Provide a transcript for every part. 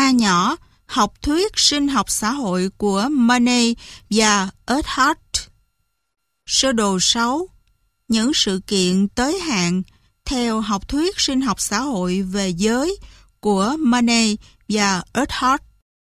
A nhỏ, học thuyết sinh học xã hội của Money và Earhart. Sơ đồ 6. Những sự kiện tới hạn theo học thuyết sinh học xã hội về giới của Money và Earhart.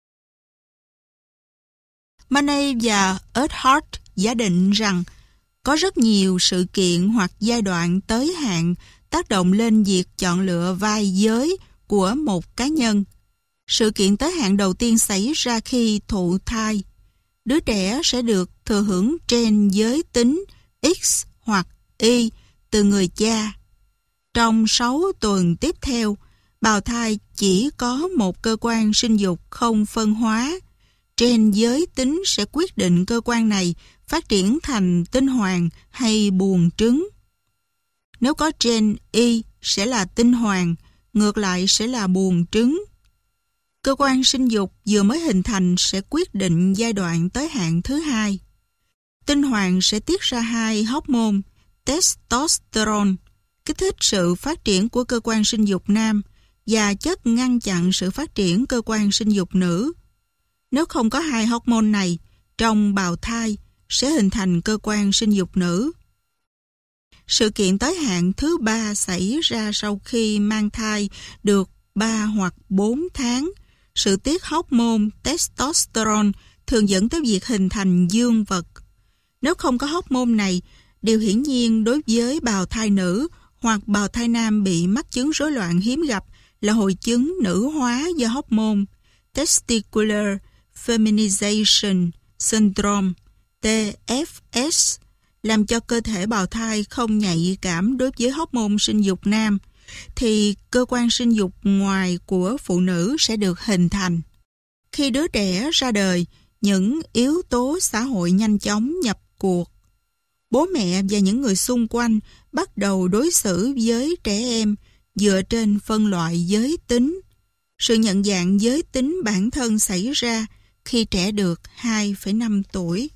Money và Earhart giả định rằng có rất nhiều sự kiện hoặc giai đoạn tới hạn tác động lên việc chọn lựa vai giới của một cá nhân. Sự kiện tới hạn đầu tiên xảy ra khi thụ thai. Đứa trẻ sẽ được thừa hưởng gen giới tính X hoặc Y từ người cha. Trong 6 tuần tiếp theo, bào thai chỉ có một cơ quan sinh dục không phân hóa. Gen giới tính sẽ quyết định cơ quan này phát triển thành tinh hoàn hay buồng trứng. Nếu có gen Y sẽ là tinh hoàn, ngược lại sẽ là buồng trứng. Cơ quan sinh dục vừa mới hình thành sẽ quyết định giai đoạn tới hạn thứ hai. Tinh hoàn sẽ tiết ra 2 hormone testosterone, kích thích sự phát triển của cơ quan sinh dục nam và chất ngăn chặn sự phát triển cơ quan sinh dục nữ. Nếu không có 2 hormone này, trong bào thai sẽ hình thành cơ quan sinh dục nữ. Sự kiện tới hạn thứ 3 xảy ra sau khi mang thai được 3 hoặc 4 tháng. Sự tiết hormone testosterone thường dẫn tới việc hình thành dương vật. Nếu không có hormone này, điều hiển nhiên đối với bào thai nữ hoặc bào thai nam bị mắc chứng rối loạn hiếm gặp là hội chứng nữ hóa do hormone Testicular Feminization Syndrome TFS, làm cho cơ thể bào thai không nhạy cảm đối với hormone sinh dục nam, thì cơ quan sinh dục ngoài của phụ nữ sẽ được hình thành. Khi đứa trẻ ra đời, những yếu tố xã hội nhanh chóng nhập cuộc. Bố mẹ và những người xung quanh bắt đầu đối xử với trẻ em dựa trên phân loại giới tính. Sự nhận dạng giới tính bản thân xảy ra khi trẻ được 2,5 tuổi.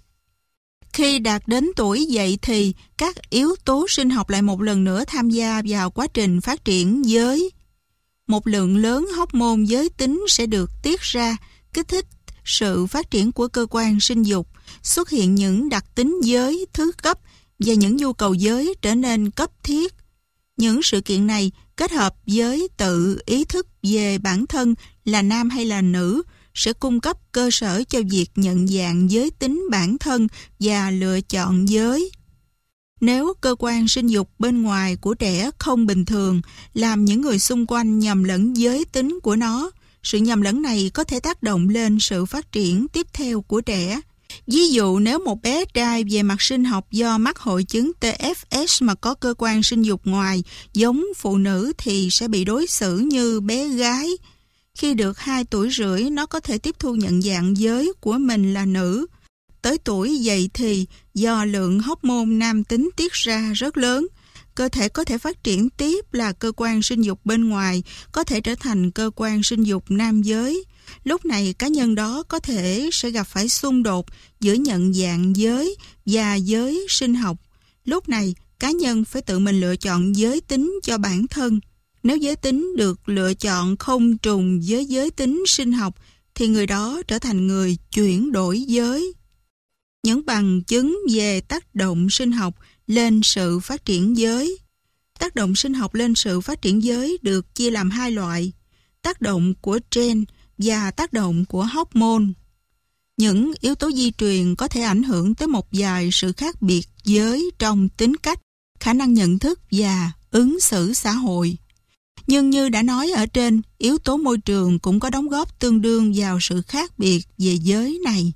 Khi đạt đến tuổi dậy thì các yếu tố sinh học lại một lần nữa tham gia vào quá trình phát triển giới. Một lượng lớn hormone giới tính sẽ được tiết ra, kích thích sự phát triển của cơ quan sinh dục, xuất hiện những đặc tính giới thứ cấp và những nhu cầu giới trở nên cấp thiết. Những sự kiện này kết hợp với tự ý thức về bản thân là nam hay là nữ sẽ cung cấp cơ sở cho việc nhận dạng giới tính bản thân và lựa chọn giới. Nếu cơ quan sinh dục bên ngoài của trẻ không bình thường, làm những người xung quanh nhầm lẫn giới tính của nó, sự nhầm lẫn này có thể tác động lên sự phát triển tiếp theo của trẻ. Ví dụ nếu một bé trai về mặt sinh học do mắc hội chứng TFS mà có cơ quan sinh dục ngoài giống phụ nữ thì sẽ bị đối xử như bé gái. Khi được 2 tuổi rưỡi, nó có thể tiếp thu nhận dạng giới của mình là nữ. Tới tuổi dậy thì, do lượng hormone nam tính tiết ra rất lớn, cơ thể có thể phát triển tiếp là cơ quan sinh dục bên ngoài, có thể trở thành cơ quan sinh dục nam giới. Lúc này cá nhân đó có thể sẽ gặp phải xung đột giữa nhận dạng giới và giới sinh học. Lúc này cá nhân phải tự mình lựa chọn giới tính cho bản thân. Nếu giới tính được lựa chọn không trùng với giới tính sinh học thì người đó trở thành người chuyển đổi giới. Những bằng chứng về tác động sinh học lên sự phát triển giới. Tác động sinh học lên sự phát triển giới được chia làm 2 loại: tác động của gen và tác động của hormone. Những yếu tố di truyền có thể ảnh hưởng tới một vài sự khác biệt giới trong tính cách, khả năng nhận thức và ứng xử xã hội. Nhưng như đã nói ở trên, yếu tố môi trường cũng có đóng góp tương đương vào sự khác biệt về giới này.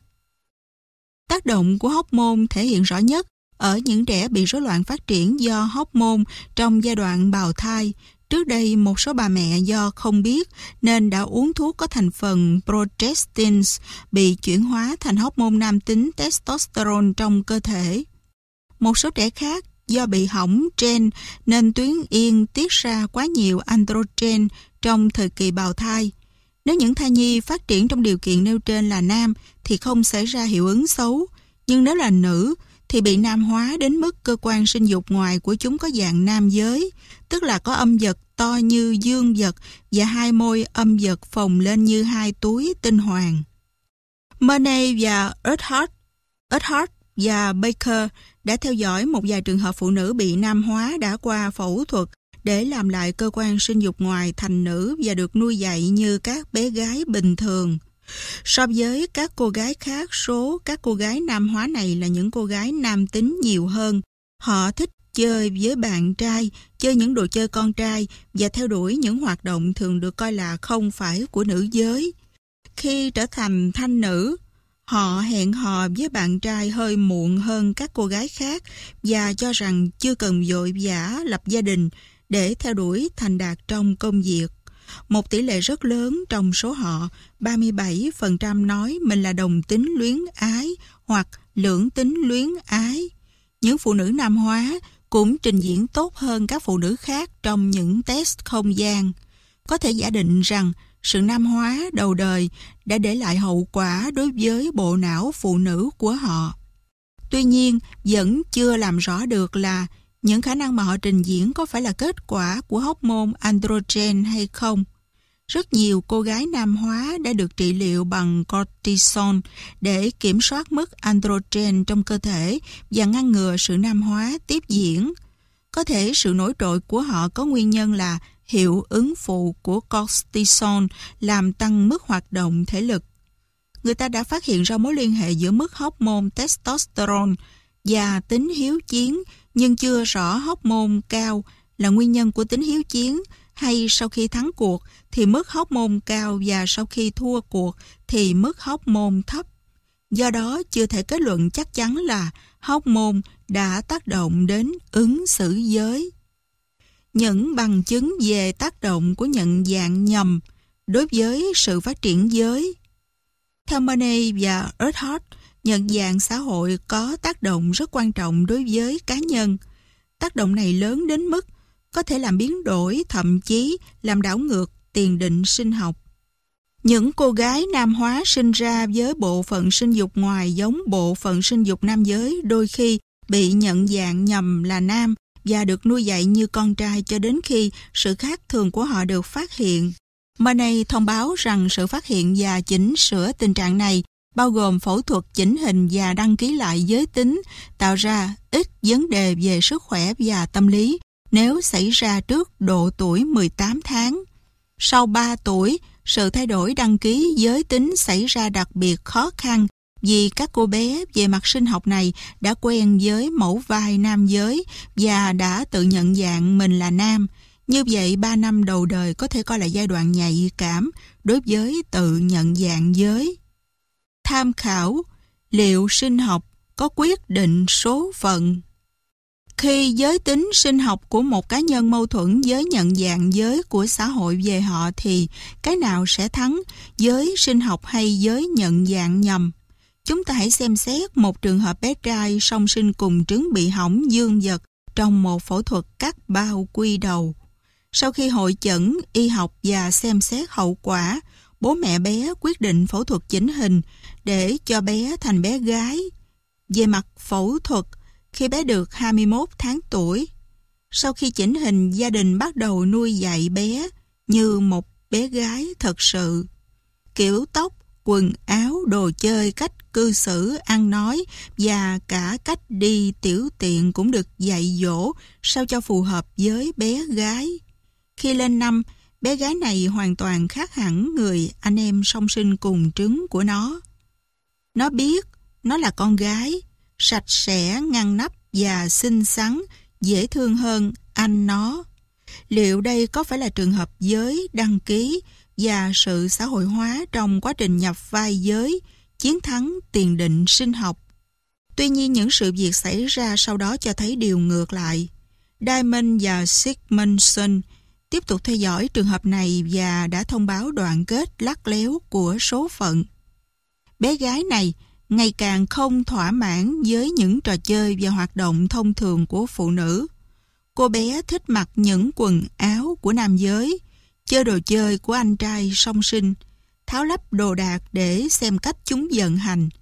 Tác động của hormone thể hiện rõ nhất ở những trẻ bị rối loạn phát triển do hormone trong giai đoạn bào thai. Trước đây, một số bà mẹ do không biết nên đã uống thuốc có thành phần progestins bị chuyển hóa thành hormone nam tính testosterone trong cơ thể. Một số trẻ khác do bị hỏng gen nên tuyến yên tiết ra quá nhiều androgen trong thời kỳ bào thai. Nếu những thai nhi phát triển trong điều kiện nêu trên là nam thì không xảy ra hiệu ứng xấu, nhưng nếu là nữ thì bị nam hóa đến mức cơ quan sinh dục ngoài của chúng có dạng nam giới, tức là có âm vật to như dương vật và hai môi âm vật phồng lên như hai túi tinh hoàng. Murnay và Earhart và Baker đã theo dõi một vài trường hợp phụ nữ bị nam hóa đã qua phẫu thuật để làm lại cơ quan sinh dục ngoài thành nữ và được nuôi dạy như các bé gái bình thường. So với các cô gái khác, số các cô gái nam hóa này là những cô gái nam tính nhiều hơn. Họ thích chơi với bạn trai, chơi những đồ chơi con trai và theo đuổi những hoạt động thường được coi là không phải của nữ giới. Khi trở thành thanh nữ, họ hẹn hò với bạn trai hơi muộn hơn các cô gái khác và cho rằng chưa cần vội vã lập gia đình để theo đuổi thành đạt trong công việc. Một tỷ lệ rất lớn trong số họ, 37% nói mình là đồng tính luyến ái hoặc lưỡng tính luyến ái. Những phụ nữ nam hóa cũng trình diễn tốt hơn các phụ nữ khác trong những test không gian. Có thể giả định rằng sự nam hóa đầu đời đã để lại hậu quả đối với bộ não phụ nữ của họ. Tuy nhiên, vẫn chưa làm rõ được là những khả năng mà họ trình diễn có phải là kết quả của hormone androgen hay không. Rất nhiều cô gái nam hóa đã được trị liệu bằng cortisone để kiểm soát mức androgen trong cơ thể và ngăn ngừa sự nam hóa tiếp diễn. Có thể sự nổi trội của họ có nguyên nhân là hiệu ứng phụ của cortisone làm tăng mức hoạt động thể lực. Người ta đã phát hiện ra mối liên hệ giữa mức hormone testosterone và tính hiếu chiến, nhưng chưa rõ hormone cao là nguyên nhân của tính hiếu chiến, hay sau khi thắng cuộc thì mức hormone cao và sau khi thua cuộc thì mức hormone thấp. Do đó chưa thể kết luận chắc chắn là hormone đã tác động đến ứng xử giới. Những bằng chứng về tác động của nhận dạng nhầm đối với sự phát triển giới. Theo Murnay và Earhart, nhận dạng xã hội có tác động rất quan trọng đối với cá nhân. Tác động này lớn đến mức có thể làm biến đổi, thậm chí làm đảo ngược tiền định sinh học. Những cô gái nam hóa sinh ra với bộ phận sinh dục ngoài giống bộ phận sinh dục nam giới đôi khi bị nhận dạng nhầm là nam và được nuôi dạy như con trai cho đến khi sự khác thường của họ được phát hiện. Murnay thông báo rằng sự phát hiện và chỉnh sửa tình trạng này bao gồm phẫu thuật chỉnh hình và đăng ký lại giới tính, tạo ra ít vấn đề về sức khỏe và tâm lý nếu xảy ra trước độ tuổi 18 tháng. Sau 3 tuổi, sự thay đổi đăng ký giới tính xảy ra đặc biệt khó khăn vì các cô bé về mặt sinh học này đã quen với mẫu vai nam giới và đã tự nhận dạng mình là nam. Như vậy, 3 năm đầu đời có thể coi là giai đoạn nhạy cảm đối với tự nhận dạng giới. Tham khảo liệu sinh học có quyết định số phận. Khi giới tính sinh học của một cá nhân mâu thuẫn với nhận dạng giới của xã hội về họ thì cái nào sẽ thắng, giới sinh học hay giới nhận dạng nhầm? Chúng ta hãy xem xét một trường hợp bé trai song sinh cùng trứng bị hỏng dương vật trong một phẫu thuật cắt bao quy đầu. Sau khi hội chẩn, y học và xem xét hậu quả, bố mẹ bé quyết định phẫu thuật chỉnh hình để cho bé thành bé gái. Về mặt phẫu thuật, khi bé được 21 tháng tuổi, sau khi chỉnh hình, gia đình bắt đầu nuôi dạy bé như một bé gái thật sự. Kiểu tóc, quần áo, đồ chơi, cách cư xử, ăn nói và cả cách đi tiểu tiện cũng được dạy dỗ sao cho phù hợp với bé gái. Khi lên năm, bé gái này hoàn toàn khác hẳn người anh em song sinh cùng trứng của nó. Nó biết nó là con gái, sạch sẽ, ngăn nắp và xinh xắn, dễ thương hơn anh nó. Liệu đây có phải là trường hợp giới, đăng ký và sự xã hội hóa trong quá trình nhập vai giới, chiến thắng tiền định sinh học? Tuy nhiên, những sự việc xảy ra sau đó cho thấy điều ngược lại. Diamond và Sigmundson tiếp tục theo dõi trường hợp này và đã thông báo đoạn kết lắt léo của số phận. Bé gái này ngày càng không thỏa mãn với những trò chơi và hoạt động thông thường của phụ nữ. Cô bé thích mặc những quần áo của nam giới, chơi đồ chơi của anh trai song sinh, tháo lắp đồ đạc để xem cách chúng vận hành.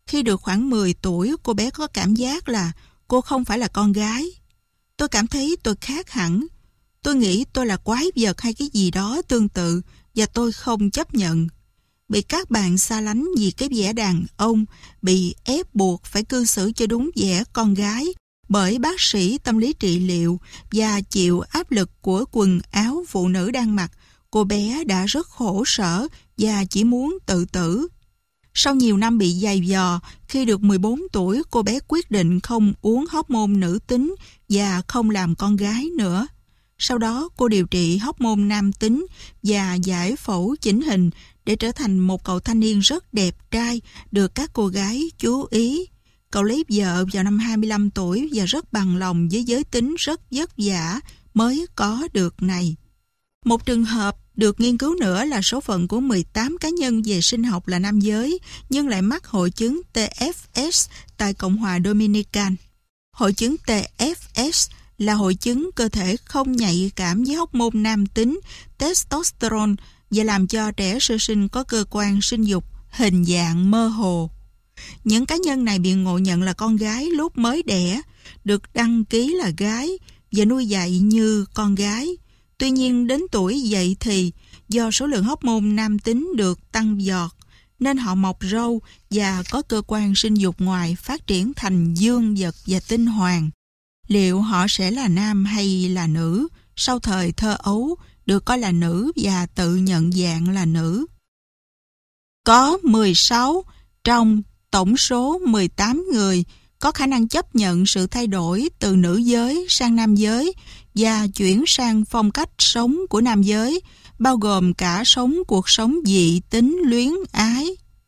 Khi được khoảng 10 tuổi, cô bé có cảm giác là cô không phải là con gái. Tôi cảm thấy tôi khác hẳn. Tôi nghĩ tôi là quái vật hay cái gì đó tương tự và tôi không chấp nhận. Bị các bạn xa lánh vì cái vẻ đàn ông, bị ép buộc phải cư xử cho đúng vẻ con gái bởi bác sĩ tâm lý trị liệu và chịu áp lực của quần áo phụ nữ đang mặc, cô bé đã rất khổ sở và chỉ muốn tự tử. Sau nhiều năm bị giày vò, khi được 14 tuổi, cô bé quyết định không uống hormone nữ tính và không làm con gái nữa. Sau đó, cô điều trị hormone nam tính và giải phẫu chỉnh hình để trở thành một cậu thanh niên rất đẹp trai, được các cô gái chú ý. Cậu lấy vợ vào năm 25 tuổi và rất bằng lòng với giới tính rất vất vả mới có được này. Một trường hợp được nghiên cứu nữa là số phận của 18 cá nhân về sinh học là nam giới nhưng lại mắc hội chứng TFS tại Cộng hòa Dominican. Hội chứng TFS là hội chứng cơ thể không nhạy cảm với hormone nam tính testosterone và làm cho trẻ sơ sinh có cơ quan sinh dục hình dạng mơ hồ. Những cá nhân này bị ngộ nhận là con gái lúc mới đẻ, được đăng ký là gái và nuôi dạy như con gái. Tuy nhiên đến tuổi dậy thì do số lượng hormone nam tính được tăng vọt nên họ mọc râu và có cơ quan sinh dục ngoài phát triển thành dương vật và tinh hoàng. Liệu họ sẽ là nam hay là nữ sau thời thơ ấu được coi là nữ và tự nhận dạng là nữ? Có 16 trong tổng số 18 người có khả năng chấp nhận sự thay đổi từ nữ giới sang nam giới và chuyển sang phong cách sống của nam giới, bao gồm cả sống cuộc sống dị tính luyến ái.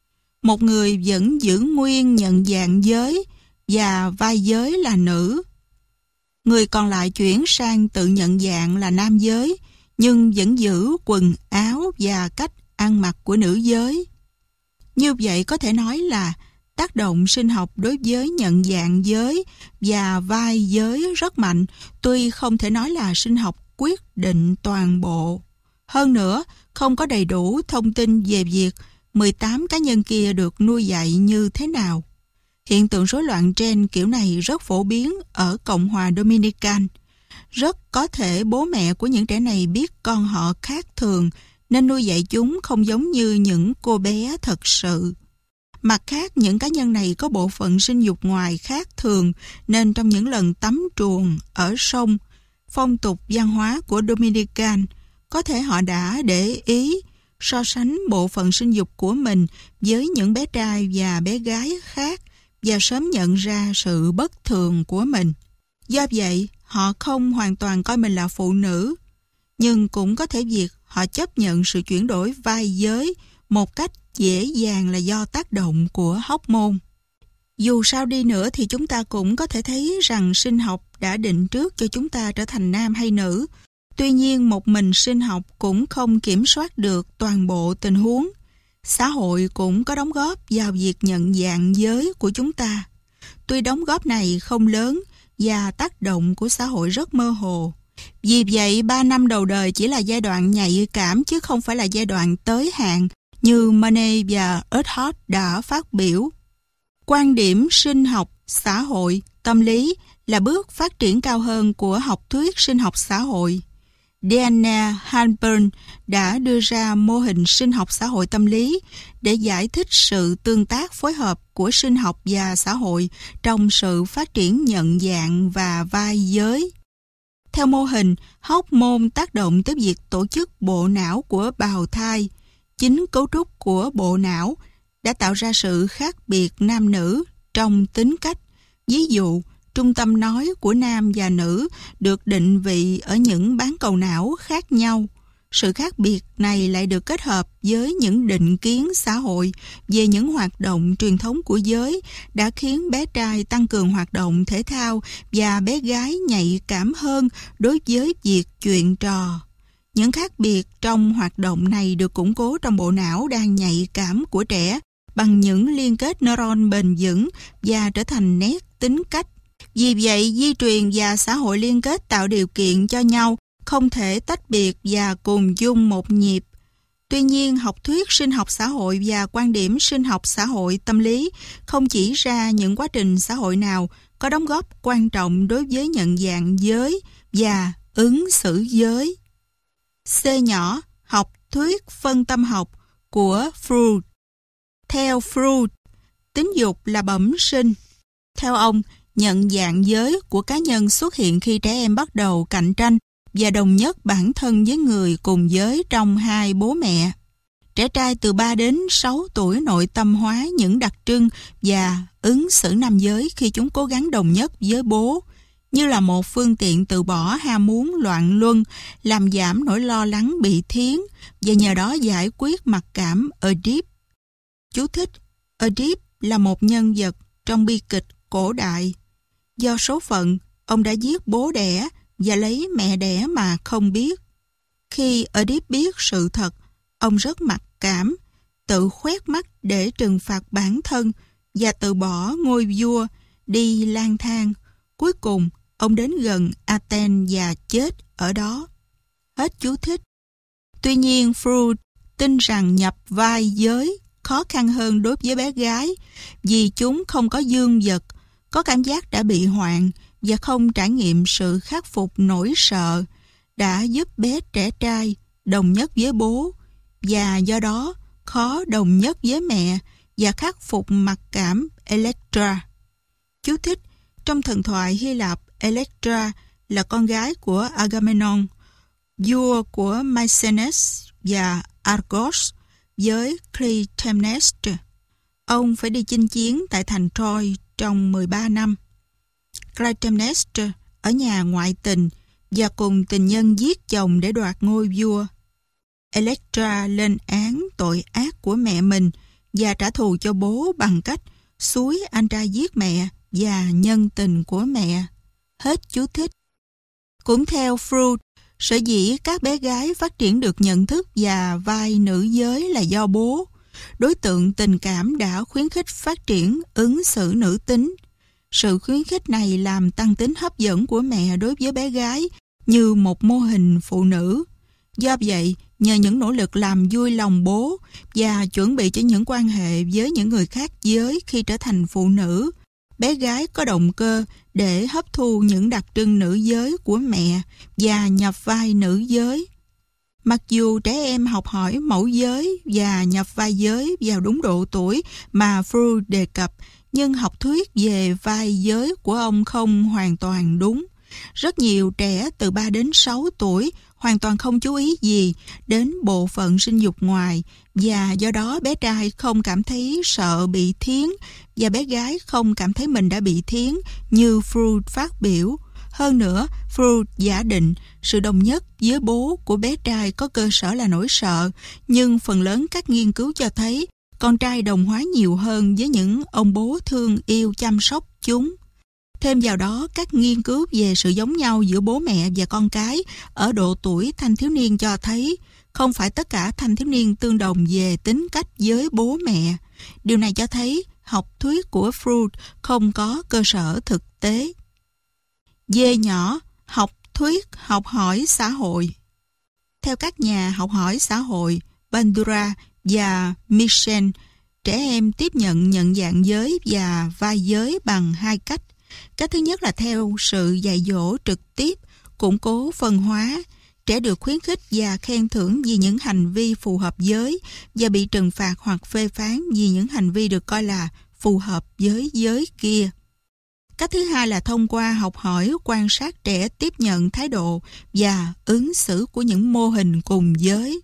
Một người vẫn giữ nguyên nhận dạng giới và vai giới là nữ. Người còn lại chuyển sang tự nhận dạng là nam giới, nhưng vẫn giữ quần áo và cách ăn mặc của nữ giới. Như vậy có thể nói là tác động sinh học đối với nhận dạng giới và vai giới rất mạnh, tuy không thể nói là sinh học quyết định toàn bộ. Hơn nữa, không có đầy đủ thông tin về việc 18 cá nhân kia được nuôi dạy như thế nào. Hiện tượng rối loạn gen kiểu này rất phổ biến ở Cộng hòa Dominican. Rất có thể bố mẹ của những trẻ này biết con họ khác thường nên nuôi dạy chúng không giống như những cô bé thật sự. Mặt khác, những cá nhân này có bộ phận sinh dục ngoài khác thường nên trong những lần tắm truồng ở sông, phong tục văn hóa của Dominican, có thể họ đã để ý so sánh bộ phận sinh dục của mình với những bé trai và bé gái khác và sớm nhận ra sự bất thường của mình. Do vậy, họ không hoàn toàn coi mình là phụ nữ, nhưng cũng có thể việc họ chấp nhận sự chuyển đổi vai giới một cách dễ dàng là do tác động của hormone. Dù sao đi nữa thì chúng ta cũng có thể thấy rằng sinh học đã định trước cho chúng ta trở thành nam hay nữ. Tuy nhiên, một mình sinh học cũng không kiểm soát được toàn bộ tình huống. Xã hội cũng có đóng góp vào việc nhận dạng giới của chúng ta. Tuy đóng góp này không lớn và tác động của xã hội rất mơ hồ. Vì vậy, 3 năm đầu đời chỉ là giai đoạn nhạy cảm chứ không phải là giai đoạn tới hạn như Manet và Earhart đã phát biểu. Quan điểm sinh học, xã hội, tâm lý là bước phát triển cao hơn của học thuyết sinh học xã hội. Diana Halpern đã đưa ra mô hình sinh học xã hội tâm lý để giải thích sự tương tác phối hợp của sinh học và xã hội trong sự phát triển nhận dạng và vai giới. Theo mô hình, hormone tác động tới việc tổ chức bộ não của bào thai. Chính cấu trúc của bộ não đã tạo ra sự khác biệt nam nữ trong tính cách. Ví dụ, trung tâm nói của nam và nữ được định vị ở những bán cầu não khác nhau. Sự khác biệt này lại được kết hợp với những định kiến xã hội về những hoạt động truyền thống của giới đã khiến bé trai tăng cường hoạt động thể thao và bé gái nhạy cảm hơn đối với việc chuyện trò. Những khác biệt trong hoạt động này được củng cố trong bộ não đang nhạy cảm của trẻ bằng những liên kết neuron bền vững và trở thành nét tính cách. Vì vậy, di truyền và xã hội liên kết tạo điều kiện cho nhau, không thể tách biệt và cùng chung một nhịp. Tuy nhiên, học thuyết sinh học xã hội và quan điểm sinh học xã hội tâm lý không chỉ ra những quá trình xã hội nào có đóng góp quan trọng đối với nhận dạng giới và ứng xử giới. C nhỏ, học thuyết phân tâm học của Freud. Theo Freud, tính dục là bẩm sinh. Theo ông, nhận dạng giới của cá nhân xuất hiện khi trẻ em bắt đầu cạnh tranh và đồng nhất bản thân với người cùng giới trong hai bố mẹ. Trẻ trai từ 3 đến 6 tuổi nội tâm hóa những đặc trưng và ứng xử nam giới khi chúng cố gắng đồng nhất với bố, như là một phương tiện từ bỏ ham muốn loạn luân, làm giảm nỗi lo lắng bị thiến và nhờ đó giải quyết mặc cảm Oedip. Chú thích: Oedip là một nhân vật trong bi kịch cổ đại. Do số phận, ông đã giết bố đẻ và lấy mẹ đẻ mà không biết. Khi Oedip biết sự thật, ông rất mặc cảm, tự khoét mắt để trừng phạt bản thân và từ bỏ ngôi vua, đi lang thang. Cuối cùng, ông đến gần Athens và chết ở đó. Hết chú thích. Tuy nhiên, Freud tin rằng nhập vai giới khó khăn hơn đối với bé gái vì chúng không có dương vật, có cảm giác đã bị hoạn và không trải nghiệm sự khắc phục nỗi sợ, đã giúp bé trẻ trai đồng nhất với bố và do đó khó đồng nhất với mẹ và khắc phục mặc cảm Electra. Chú thích: trong thần thoại Hy Lạp, Electra là con gái của Agamemnon, vua của Mycenae và Argos với Clytemnestra. Ông phải đi chinh chiến tại thành Troy trong 13 năm. Clytemnestra ở nhà ngoại tình và cùng tình nhân giết chồng để đoạt ngôi vua. Electra lên án tội ác của mẹ mình và trả thù cho bố bằng cách xúi anh trai giết mẹ và nhân tình của mẹ. Hết chú thích. Cũng theo Freud, sở dĩ các bé gái phát triển được nhận thức và vai nữ giới là do bố. Đối tượng tình cảm đã khuyến khích phát triển ứng xử nữ tính. Sự khuyến khích này làm tăng tính hấp dẫn của mẹ đối với bé gái như một mô hình phụ nữ. Do vậy, nhờ những nỗ lực làm vui lòng bố và chuẩn bị cho những quan hệ với những người khác giới khi trở thành phụ nữ, bé gái có động cơ để hấp thu những đặc trưng nữ giới của mẹ và nhập vai nữ giới. Mặc dù trẻ em học hỏi mẫu giới và nhập vai giới vào đúng độ tuổi mà Freud đề cập, nhưng học thuyết về vai giới của ông không hoàn toàn đúng. Rất nhiều trẻ từ 3 đến 6 tuổi hoàn toàn không chú ý gì đến bộ phận sinh dục ngoài và do đó bé trai không cảm thấy sợ bị thiến và bé gái không cảm thấy mình đã bị thiến như Freud phát biểu. Hơn nữa, Freud giả định sự đồng nhất với bố của bé trai có cơ sở là nỗi sợ, nhưng phần lớn các nghiên cứu cho thấy con trai đồng hóa nhiều hơn với những ông bố thương yêu chăm sóc chúng. Thêm vào đó, các nghiên cứu về sự giống nhau giữa bố mẹ và con cái ở độ tuổi thanh thiếu niên cho thấy không phải tất cả thanh thiếu niên tương đồng về tính cách với bố mẹ. Điều này cho thấy học thuyết của Freud không có cơ sở thực tế. D nhỏ, học thuyết học hỏi xã hội. Theo các nhà học hỏi xã hội Bandura và Michel, trẻ em tiếp nhận nhận dạng giới và vai giới bằng hai cách. Cách thứ nhất là theo sự dạy dỗ trực tiếp, củng cố phân hóa. Trẻ được khuyến khích và khen thưởng vì những hành vi phù hợp giới và bị trừng phạt hoặc phê phán vì những hành vi được coi là phù hợp với giới kia. Cách thứ hai là thông qua học hỏi quan sát trẻ tiếp nhận thái độ và ứng xử của những mô hình cùng giới.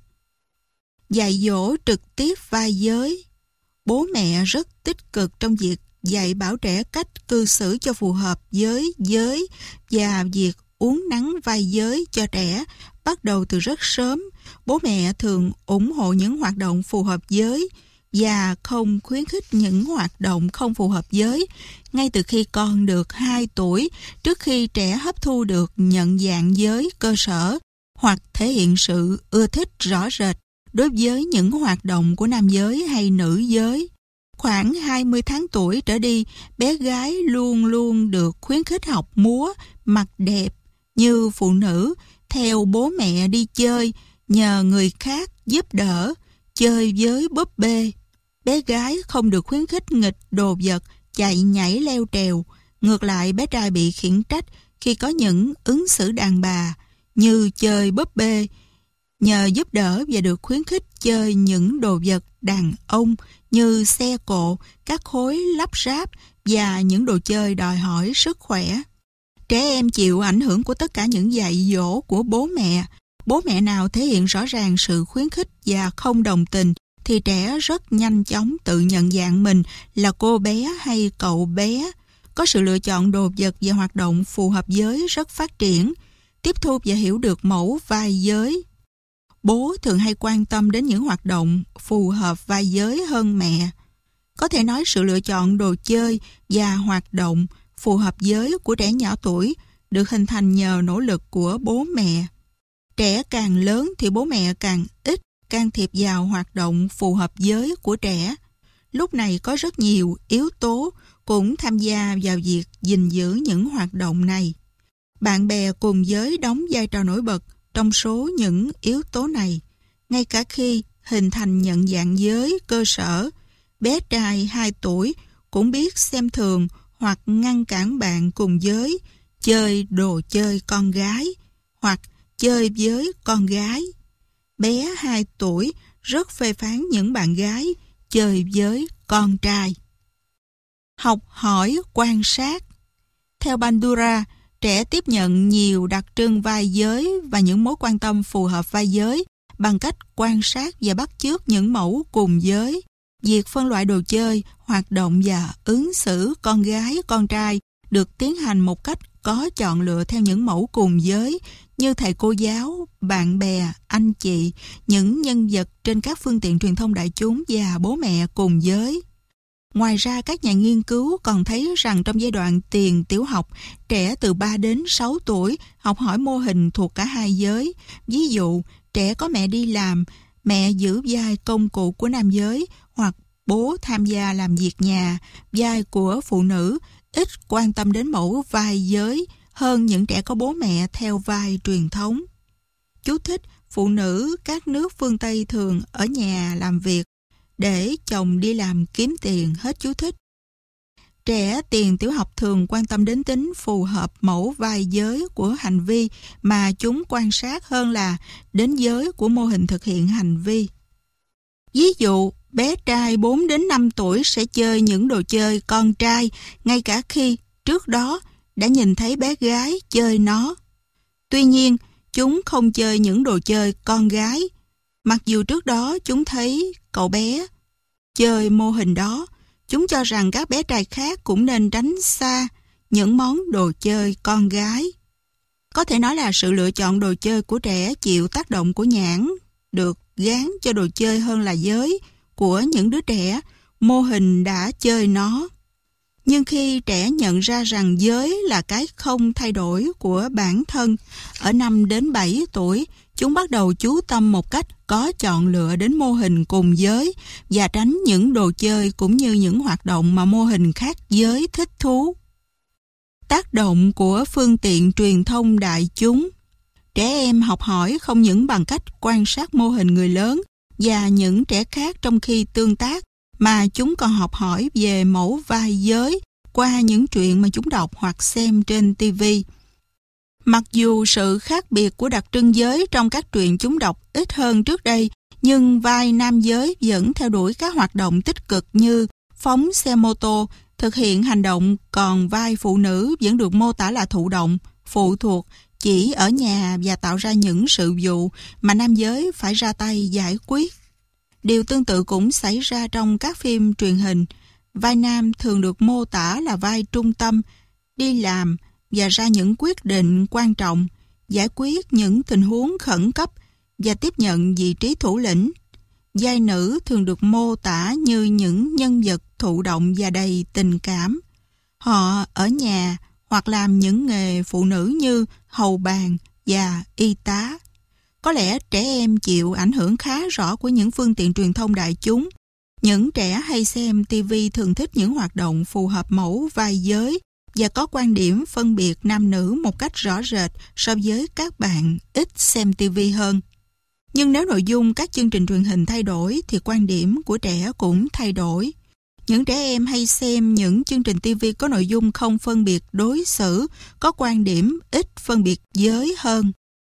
Dạy dỗ trực tiếp vai giới. Bố mẹ rất tích cực trong việc dạy bảo trẻ cách cư xử cho phù hợp với giới và việc uốn nắn vai giới cho trẻ bắt đầu từ rất sớm. Bố mẹ thường ủng hộ những hoạt động phù hợp giới và không khuyến khích những hoạt động không phù hợp giới ngay từ khi con được 2 tuổi, trước khi trẻ hấp thu được nhận dạng giới cơ sở hoặc thể hiện sự ưa thích rõ rệt đối với những hoạt động của nam giới hay nữ giới. Khoảng 20 tháng tuổi trở đi, bé gái luôn luôn được khuyến khích học múa, mặc đẹp như phụ nữ, theo bố mẹ đi chơi nhờ người khác giúp đỡ, chơi với búp bê. Bé gái không được khuyến khích nghịch đồ vật, chạy nhảy leo trèo. Ngược lại, bé trai bị khiển trách khi có những ứng xử đàn bà như chơi búp bê, nhờ giúp đỡ và được khuyến khích chơi những đồ vật đàn ông như xe cộ, các khối lắp ráp và những đồ chơi đòi hỏi sức khỏe. Trẻ em chịu ảnh hưởng của tất cả những dạy dỗ của bố mẹ. Bố mẹ nào thể hiện rõ ràng sự khuyến khích và không đồng tình thì trẻ rất nhanh chóng tự nhận dạng mình là cô bé hay cậu bé. Có sự lựa chọn đồ vật và hoạt động phù hợp giới rất phát triển, tiếp thu và hiểu được mẫu vai giới. Bố thường hay quan tâm đến những hoạt động phù hợp vai giới hơn mẹ. Có thể nói sự lựa chọn đồ chơi và hoạt động phù hợp giới của trẻ nhỏ tuổi được hình thành nhờ nỗ lực của bố mẹ. Trẻ càng lớn thì bố mẹ càng ít can thiệp vào hoạt động phù hợp giới của trẻ. Lúc này có rất nhiều yếu tố cũng tham gia vào việc gìn giữ những hoạt động này. Bạn bè cùng giới đóng vai trò nổi bật trong số những yếu tố này. Ngay cả khi hình thành nhận dạng giới cơ sở, bé trai 2 tuổi cũng biết xem thường hoặc ngăn cản bạn cùng giới chơi đồ chơi con gái hoặc chơi với con gái. Bé 2 tuổi rất phê phán những bạn gái chơi với con trai. Học hỏi quan sát. Theo Bandura, trẻ tiếp nhận nhiều đặc trưng vai giới và những mối quan tâm phù hợp vai giới bằng cách quan sát và bắt chước những mẫu cùng giới. Việc phân loại đồ chơi, hoạt động và ứng xử con gái, con trai được tiến hành một cách có chọn lựa theo những mẫu cùng giới như thầy cô giáo, bạn bè, anh chị, những nhân vật trên các phương tiện truyền thông đại chúng và bố mẹ cùng giới. Ngoài ra, các nhà nghiên cứu còn thấy rằng trong giai đoạn tiền tiểu học, trẻ từ 3 đến 6 tuổi học hỏi mô hình thuộc cả hai giới. Ví dụ, trẻ có mẹ đi làm, mẹ giữ vai công cụ của nam giới, hoặc bố tham gia làm việc nhà, vai của phụ nữ, ít quan tâm đến mẫu vai giới hơn những trẻ có bố mẹ theo vai truyền thống. Chú thích: phụ nữ các nước phương Tây thường ở nhà làm việc để chồng đi làm kiếm tiền. Hết chú thích. Trẻ tiền tiểu học thường quan tâm đến tính phù hợp mẫu vai giới của hành vi mà chúng quan sát hơn là đến giới của mô hình thực hiện hành vi. Ví dụ, bé trai 4 đến 5 tuổi sẽ chơi những đồ chơi con trai ngay cả khi trước đó đã nhìn thấy bé gái chơi nó. Tuy nhiên, chúng không chơi những đồ chơi con gái, mặc dù trước đó chúng thấy cậu bé chơi mô hình đó. Chúng cho rằng các bé trai khác cũng nên tránh xa những món đồ chơi con gái. Có thể nói là sự lựa chọn đồ chơi của trẻ chịu tác động của nhãn được gán cho đồ chơi hơn là giới của những đứa trẻ mô hình đã chơi nó. Nhưng khi trẻ nhận ra rằng giới là cái không thay đổi của bản thân, ở 5 đến 7 tuổi, chúng bắt đầu chú tâm một cách có chọn lựa đến mô hình cùng giới và tránh những đồ chơi cũng như những hoạt động mà mô hình khác giới thích thú. Tác động của phương tiện truyền thông đại chúng. Trẻ em học hỏi không những bằng cách quan sát mô hình người lớn và những trẻ khác trong khi tương tác, mà chúng còn học hỏi về mẫu vai giới qua những chuyện mà chúng đọc hoặc xem trên TV. Mặc dù sự khác biệt của đặc trưng giới trong các truyện chúng đọc ít hơn trước đây, nhưng vai nam giới vẫn theo đuổi các hoạt động tích cực như phóng xe mô tô, thực hiện hành động, còn vai phụ nữ vẫn được mô tả là thụ động, phụ thuộc, chỉ ở nhà và tạo ra những sự vụ mà nam giới phải ra tay giải quyết. Điều tương tự cũng xảy ra trong các phim truyền hình. Vai nam thường được mô tả là vai trung tâm, đi làm và ra những quyết định quan trọng, giải quyết những tình huống khẩn cấp và tiếp nhận vị trí thủ lĩnh. Vai nữ thường được mô tả như những nhân vật thụ động và đầy tình cảm. Họ ở nhà hoặc làm những nghề phụ nữ như hầu bàn và y tá. Có lẽ trẻ em chịu ảnh hưởng khá rõ của những phương tiện truyền thông đại chúng. Những trẻ hay xem TV thường thích những hoạt động phù hợp mẫu vai giới và có quan điểm phân biệt nam nữ một cách rõ rệt so với các bạn ít xem TV hơn. Nhưng nếu nội dung các chương trình truyền hình thay đổi thì quan điểm của trẻ cũng thay đổi. Những trẻ em hay xem những chương trình TV có nội dung không phân biệt đối xử, có quan điểm ít phân biệt giới hơn.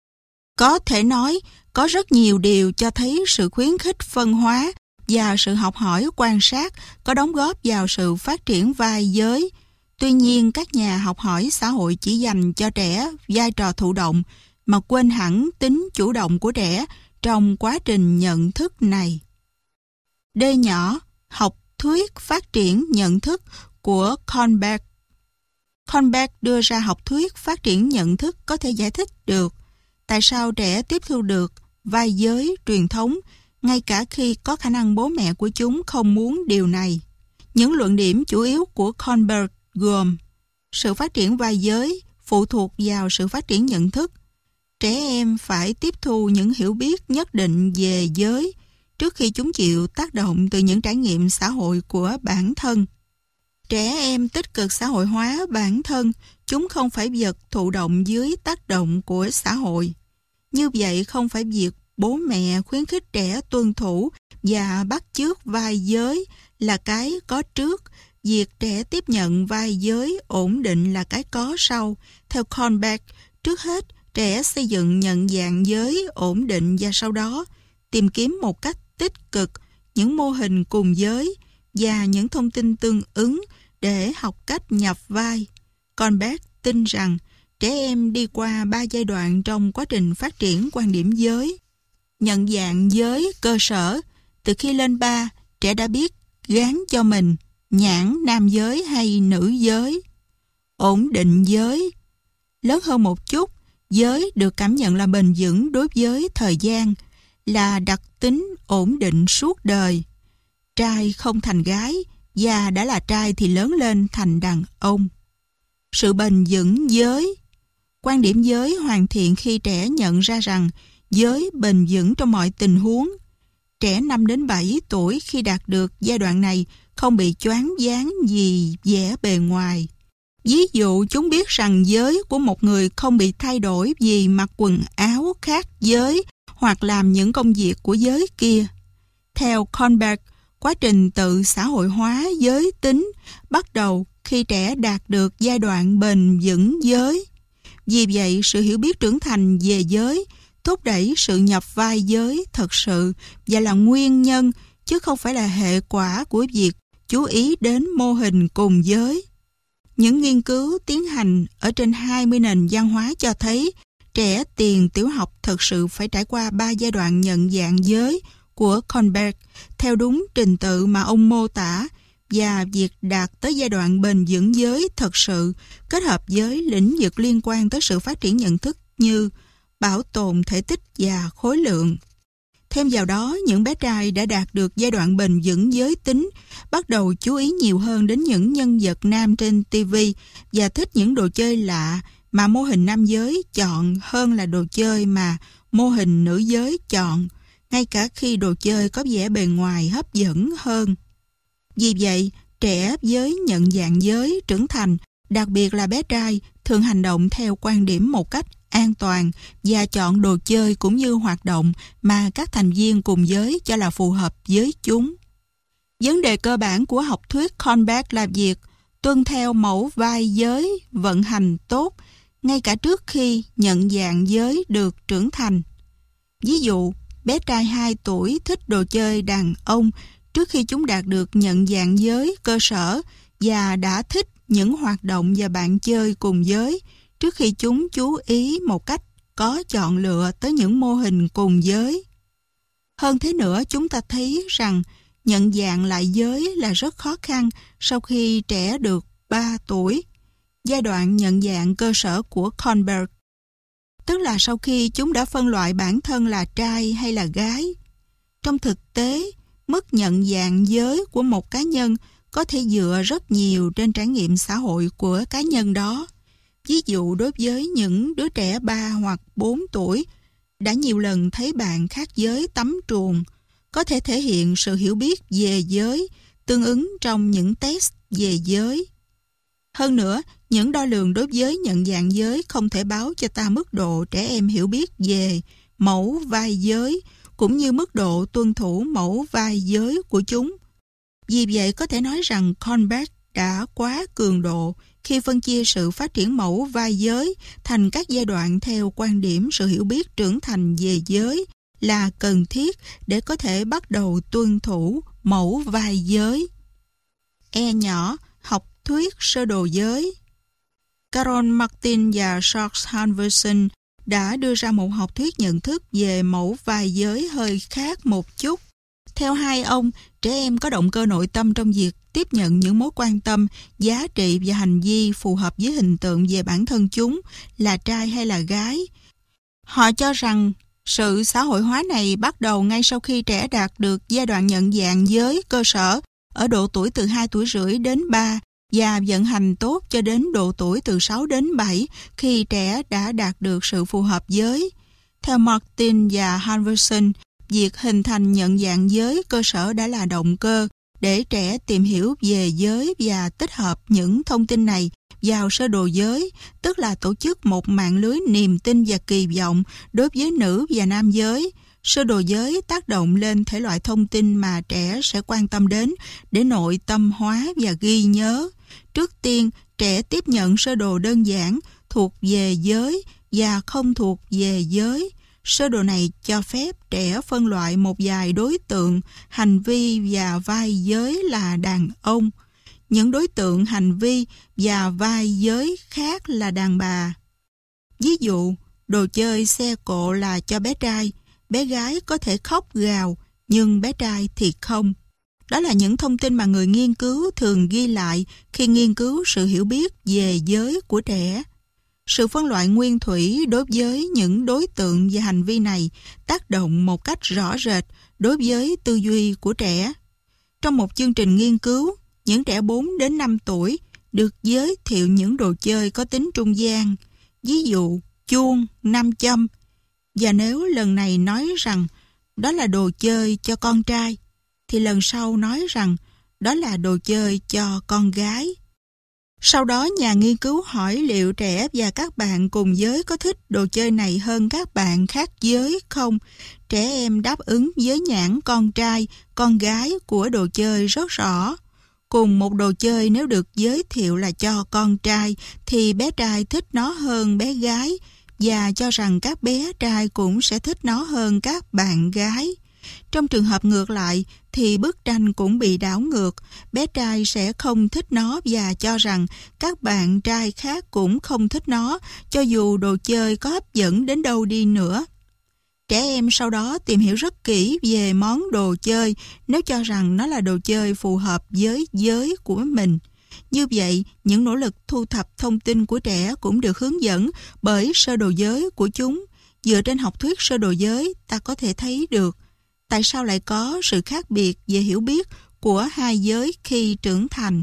Có thể nói, có rất nhiều điều cho thấy sự khuyến khích phân hóa và sự học hỏi quan sát có đóng góp vào sự phát triển vai giới. Tuy nhiên, các nhà học hỏi xã hội chỉ dành cho trẻ vai trò thụ động mà quên hẳn tính chủ động của trẻ trong quá trình nhận thức này. D nhỏ, học thuyết phát triển nhận thức của Kornberg. Kornberg đưa ra học thuyết phát triển nhận thức có thể giải thích được tại sao trẻ tiếp thu được vai giới truyền thống ngay cả khi có khả năng bố mẹ của chúng không muốn điều này. Những luận điểm chủ yếu của Kornberg gồm sự phát triển vai giới phụ thuộc vào sự phát triển nhận thức. Trẻ em phải tiếp thu những hiểu biết nhất định về giới trước khi chúng chịu tác động từ những trải nghiệm xã hội của bản thân. Trẻ em tích cực xã hội hóa bản thân, chúng không phải vật thụ động dưới tác động của xã hội. Như vậy không phải việc bố mẹ khuyến khích trẻ tuân thủ và bắt chước vai giới là cái có trước, việc trẻ tiếp nhận vai giới ổn định là cái có sau. Theo Kornberg, trước hết, trẻ xây dựng nhận dạng giới ổn định và sau đó tìm kiếm một cách tích cực những mô hình cùng giới và những thông tin tương ứng để học cách nhập vai. Kornberg tin rằng trẻ em đi qua 3 giai đoạn trong quá trình phát triển quan điểm giới. Nhận dạng giới cơ sở, từ khi lên 3, trẻ đã biết gán cho mình nhãn nam giới hay nữ giới. Ổn định giới, lớn hơn một chút, giới được cảm nhận là bền vững đối với thời gian, là đặc tính ổn định suốt đời. Trai không thành gái, và đã là trai thì lớn lên thành đàn ông. Sự bền vững giới, quan điểm giới hoàn thiện khi trẻ nhận ra rằng giới bền vững trong mọi tình huống. Trẻ 5 đến 7 tuổi khi đạt được giai đoạn này không bị choáng váng vì vẻ bề ngoài. Ví dụ, chúng biết rằng giới của một người không bị thay đổi vì mặc quần áo khác giới hoặc làm những công việc của giới kia. Theo Kornberg, quá trình tự xã hội hóa giới tính bắt đầu khi trẻ đạt được giai đoạn bền vững giới. Vì vậy, sự hiểu biết trưởng thành về giới thúc đẩy sự nhập vai giới thật sự và là nguyên nhân chứ không phải là hệ quả của việc chú ý đến mô hình cùng giới. Những nghiên cứu tiến hành ở trên 20 nền văn hóa cho thấy trẻ tiền tiểu học thực sự phải trải qua 3 giai đoạn nhận dạng giới của Kornberg theo đúng trình tự mà ông mô tả, và việc đạt tới giai đoạn bền vững giới thật sự kết hợp với lĩnh vực liên quan tới sự phát triển nhận thức như bảo tồn thể tích và khối lượng. Thêm vào đó, những bé trai đã đạt được giai đoạn bền vững giới tính bắt đầu chú ý nhiều hơn đến những nhân vật nam trên TV và thích những đồ chơi lạ mà mô hình nam giới chọn hơn là đồ chơi mà mô hình nữ giới chọn, ngay cả khi đồ chơi có vẻ bề ngoài hấp dẫn hơn. Vì vậy, trẻ với nhận dạng giới trưởng thành, đặc biệt là bé trai, thường hành động theo quan điểm một cách an toàn và chọn đồ chơi cũng như hoạt động mà các thành viên cùng giới cho là phù hợp với chúng. Vấn đề cơ bản của học thuyết Kornberg là việc tuân theo mẫu vai giới vận hành tốt ngay cả trước khi nhận dạng giới được trưởng thành. Ví dụ, bé trai 2 tuổi thích đồ chơi đàn ông trước khi chúng đạt được nhận dạng giới cơ sở và đã thích những hoạt động và bạn chơi cùng giới trước khi chúng chú ý một cách có chọn lựa tới những mô hình cùng giới. Hơn thế nữa, chúng ta thấy rằng nhận dạng lại giới là rất khó khăn sau khi trẻ được 3 tuổi, giai đoạn nhận dạng cơ sở của Kornberg, tức là sau khi chúng đã phân loại bản thân là trai hay là gái. Trong thực tế, mức nhận dạng giới của một cá nhân có thể dựa rất nhiều trên trải nghiệm xã hội của cá nhân đó. Ví dụ, đối với những đứa trẻ 3 hoặc 4 tuổi đã nhiều lần thấy bạn khác giới tắm truồng, có thể thể hiện sự hiểu biết về giới tương ứng trong những test về giới. Hơn nữa, những đo lường đối với nhận dạng giới không thể báo cho ta mức độ trẻ em hiểu biết về mẫu vai giới, cũng như mức độ tuân thủ mẫu vai giới của chúng. Vì vậy có thể nói rằng Kornberg đã quá cường độ khi phân chia sự phát triển mẫu vai giới thành các giai đoạn theo quan điểm sự hiểu biết trưởng thành về giới là cần thiết để có thể bắt đầu tuân thủ mẫu vai giới. E nhỏ, học thuyết sơ đồ giới. Carol Martin và Charles Halvorsen đã đưa ra một học thuyết nhận thức về mẫu vai giới hơi khác một chút. Theo hai ông, trẻ em có động cơ nội tâm trong việc tiếp nhận những mối quan tâm, giá trị và hành vi phù hợp với hình tượng về bản thân chúng, là trai hay là gái. Họ cho rằng sự xã hội hóa này bắt đầu ngay sau khi trẻ đạt được giai đoạn nhận dạng giới cơ sở ở độ tuổi từ 2 tuổi rưỡi đến 3 và vận hành tốt cho đến độ tuổi từ 6 đến 7 khi trẻ đã đạt được sự phù hợp giới. Theo Martin và Halvorsen, việc hình thành nhận dạng giới cơ sở đã là động cơ để trẻ tìm hiểu về giới và tích hợp những thông tin này vào sơ đồ giới, tức là tổ chức một mạng lưới niềm tin và kỳ vọng đối với nữ và nam giới. Sơ đồ giới tác động lên thể loại thông tin mà trẻ sẽ quan tâm đến để nội tâm hóa và ghi nhớ. Trước tiên, trẻ tiếp nhận sơ đồ đơn giản thuộc về giới và không thuộc về giới. Sơ đồ này cho phép trẻ phân loại một vài đối tượng, hành vi và vai giới là đàn ông. Những đối tượng hành vi và vai giới khác là đàn bà. Ví dụ, đồ chơi xe cộ là cho bé trai, bé gái có thể khóc gào, nhưng bé trai thì không. Đó là những thông tin mà người nghiên cứu thường ghi lại khi nghiên cứu sự hiểu biết về giới của trẻ. Sự phân loại nguyên thủy đối với những đối tượng và hành vi này tác động một cách rõ rệt đối với tư duy của trẻ. Trong một chương trình nghiên cứu, những trẻ 4 đến 5 tuổi được giới thiệu những đồ chơi có tính trung gian, ví dụ chuông, nam châm. Và nếu lần này nói rằng đó là đồ chơi cho con trai, thì lần sau nói rằng đó là đồ chơi cho con gái. Sau đó nhà nghiên cứu hỏi liệu trẻ và các bạn cùng giới có thích đồ chơi này hơn các bạn khác giới không? Trẻ em đáp ứng với nhãn con trai, con gái của đồ chơi rất rõ. Cùng một đồ chơi nếu được giới thiệu là cho con trai thì bé trai thích nó hơn bé gái và cho rằng các bé trai cũng sẽ thích nó hơn các bạn gái. Trong trường hợp ngược lại thì bức tranh cũng bị đảo ngược, bé trai sẽ không thích nó và cho rằng các bạn trai khác cũng không thích nó, cho dù đồ chơi có hấp dẫn đến đâu đi nữa. Trẻ em sau đó tìm hiểu rất kỹ về món đồ chơi nếu cho rằng nó là đồ chơi phù hợp với giới của mình. Như vậy, những nỗ lực thu thập thông tin của trẻ cũng được hướng dẫn bởi sơ đồ giới của chúng. Dựa trên học thuyết sơ đồ giới, ta có thể thấy được tại sao lại có sự khác biệt về hiểu biết của hai giới khi trưởng thành.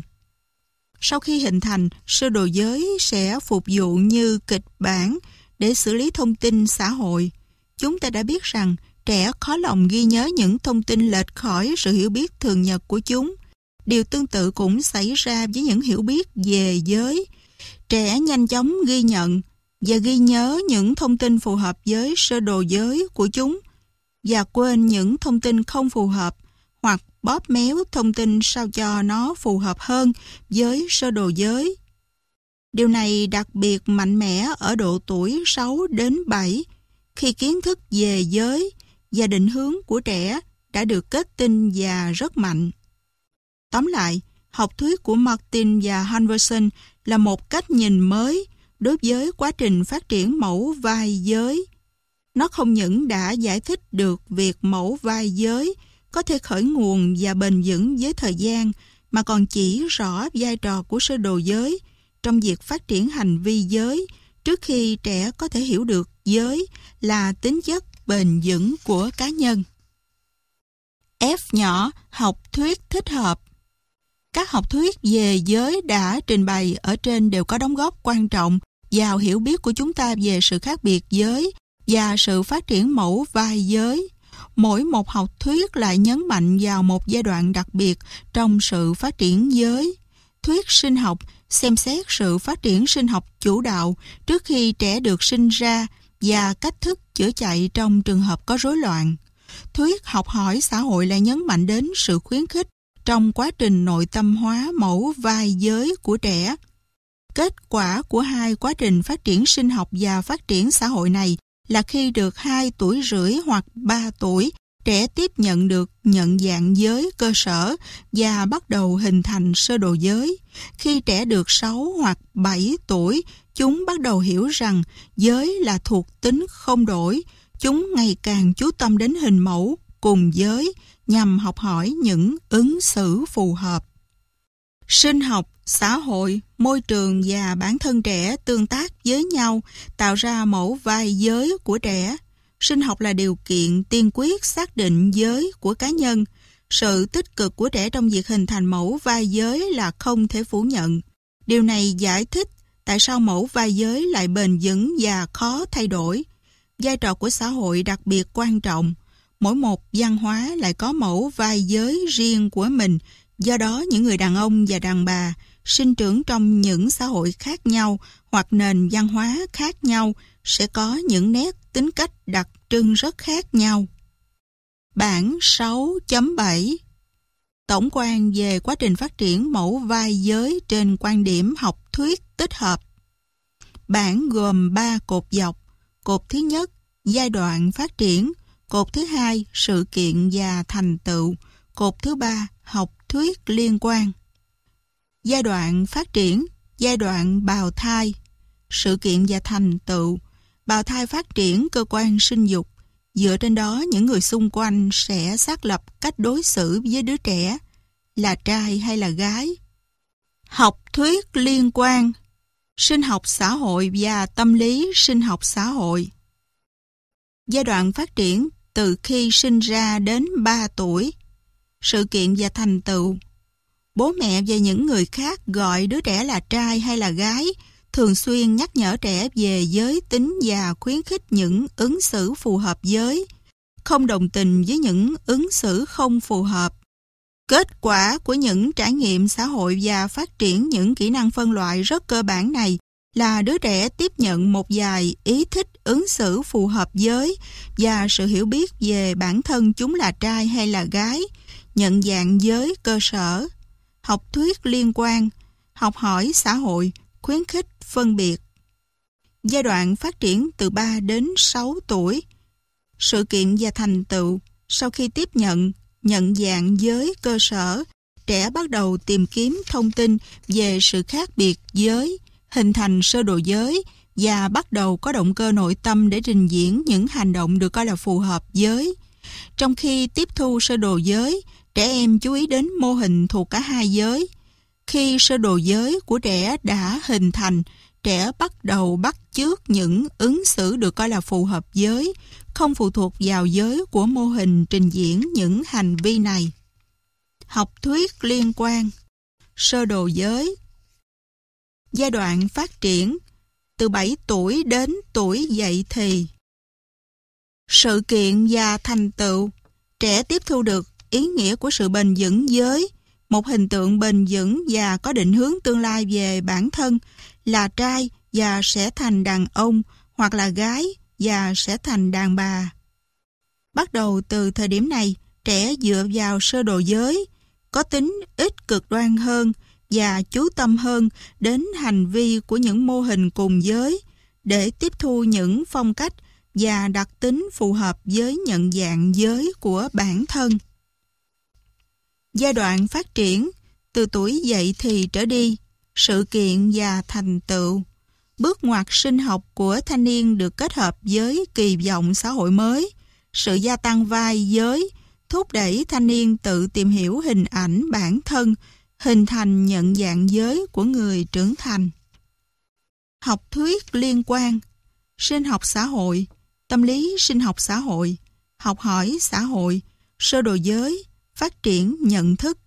Sau khi hình thành, sơ đồ giới sẽ phục vụ như kịch bản để xử lý thông tin xã hội. Chúng ta đã biết rằng trẻ khó lòng ghi nhớ những thông tin lệch khỏi sự hiểu biết thường nhật của chúng. Điều tương tự cũng xảy ra với những hiểu biết về giới. Trẻ nhanh chóng ghi nhận và ghi nhớ những thông tin phù hợp với sơ đồ giới của chúng và quên những thông tin không phù hợp hoặc bóp méo thông tin sao cho nó phù hợp hơn với sơ đồ giới. Điều này đặc biệt mạnh mẽ ở độ tuổi 6 đến 7 khi kiến thức về giới và định hướng của trẻ đã được kết tinh và rất mạnh. Tóm lại, học thuyết của Martin và Halvorsen là một cách nhìn mới đối với quá trình phát triển mẫu vai giới. Nó không những đã giải thích được việc mẫu vai giới có thể khởi nguồn và bền vững với thời gian, mà còn chỉ rõ vai trò của sơ đồ giới trong việc phát triển hành vi giới trước khi trẻ có thể hiểu được giới là tính chất bền vững của cá nhân. F nhỏ, học thuyết thích hợp. Các học thuyết về giới đã trình bày ở trên đều có đóng góp quan trọng vào hiểu biết của chúng ta về sự khác biệt giới và sự phát triển mẫu vai giới. Mỗi một học thuyết lại nhấn mạnh vào một giai đoạn đặc biệt trong sự phát triển giới. Thuyết sinh học xem xét sự phát triển sinh học chủ đạo trước khi trẻ được sinh ra và cách thức chữa chạy trong trường hợp có rối loạn. Thuyết học hỏi xã hội lại nhấn mạnh đến sự khuyến khích trong quá trình nội tâm hóa mẫu vai giới của trẻ. Kết quả của hai quá trình phát triển sinh học và phát triển xã hội này là khi được 2 tuổi rưỡi hoặc 3 tuổi, trẻ tiếp nhận được nhận dạng giới cơ sở và bắt đầu hình thành sơ đồ giới. Khi trẻ được 6 hoặc 7 tuổi, chúng bắt đầu hiểu rằng giới là thuộc tính không đổi. Chúng ngày càng chú tâm đến hình mẫu cùng giới nhằm học hỏi những ứng xử phù hợp. Sinh học, xã hội, môi trường và bản thân trẻ tương tác với nhau tạo ra mẫu vai giới của trẻ. Sinh học là điều kiện tiên quyết xác định giới của cá nhân. Sự tích cực của trẻ trong việc hình thành mẫu vai giới là không thể phủ nhận. Điều này giải thích tại sao mẫu vai giới lại bền vững và khó thay đổi. Vai trò của xã hội đặc biệt quan trọng. Mỗi một văn hóa lại có mẫu vai giới riêng của mình. Do đó, những người đàn ông và đàn bà sinh trưởng trong những xã hội khác nhau hoặc nền văn hóa khác nhau sẽ có những nét tính cách đặc trưng rất khác nhau. Bảng 6.7 Tổng quan về quá trình phát triển mẫu vai giới trên quan điểm học thuyết tích hợp. Bảng gồm 3 cột dọc. Cột thứ nhất, giai đoạn phát triển. Cột thứ hai, sự kiện và thành tựu. Cột thứ ba, học thuyết liên quan. Giai đoạn phát triển, giai đoạn bào thai, sự kiện và thành tựu. Bào thai phát triển cơ quan sinh dục. Dựa trên đó, những người xung quanh sẽ xác lập cách đối xử với đứa trẻ, là trai hay là gái. Học thuyết liên quan, sinh học xã hội và tâm lý sinh học xã hội. Giai đoạn phát triển từ khi sinh ra đến 3 tuổi. Sự kiện và thành tựu. Bố mẹ và những người khác gọi đứa trẻ là trai hay là gái, thường xuyên nhắc nhở trẻ về giới tính và khuyến khích những ứng xử phù hợp giới, không đồng tình với những ứng xử không phù hợp. Kết quả của những trải nghiệm xã hội và phát triển những kỹ năng phân loại rất cơ bản này là đứa trẻ tiếp nhận một vài ý thích ứng xử phù hợp giới và sự hiểu biết về bản thân chúng là trai hay là gái, nhận dạng giới cơ sở, học thuyết liên quan, học hỏi xã hội, khuyến khích phân biệt. Giai đoạn phát triển từ 3 đến 6 tuổi. Sự kiện và thành tựu. Sau khi tiếp nhận dạng giới cơ sở, trẻ bắt đầu tìm kiếm thông tin về sự khác biệt giới, hình thành sơ đồ giới và bắt đầu có động cơ nội tâm để trình diễn những hành động được coi là phù hợp giới. Trong khi tiếp thu sơ đồ giới, trẻ em chú ý đến mô hình thuộc cả hai giới. Khi sơ đồ giới của trẻ đã hình thành, trẻ bắt đầu bắt chước những ứng xử được coi là phù hợp giới, không phụ thuộc vào giới của mô hình trình diễn những hành vi này. Học thuyết liên quan, sơ đồ giới. Giai đoạn phát triển từ 7 tuổi đến tuổi dậy thì. Sự kiện và thành tựu. Trẻ tiếp thu được ý nghĩa của sự bền vững giới, một hình tượng bền vững và có định hướng tương lai về bản thân, là trai và sẽ thành đàn ông hoặc là gái và sẽ thành đàn bà. Bắt đầu từ thời điểm này, trẻ dựa vào sơ đồ giới, có tính ít cực đoan hơn và chú tâm hơn đến hành vi của những mô hình cùng giới để tiếp thu những phong cách và đặc tính phù hợp với nhận dạng giới của bản thân. Giai đoạn phát triển từ tuổi dậy thì trở đi, sự kiện và thành tựu. Bước ngoặt sinh học của thanh niên được kết hợp với kỳ vọng xã hội mới, sự gia tăng vai giới, thúc đẩy thanh niên tự tìm hiểu hình ảnh bản thân, hình thành nhận dạng giới của người trưởng thành. Học thuyết liên quan, sinh học xã hội, tâm lý sinh học xã hội, học hỏi xã hội, sơ đồ giới, phát triển nhận thức.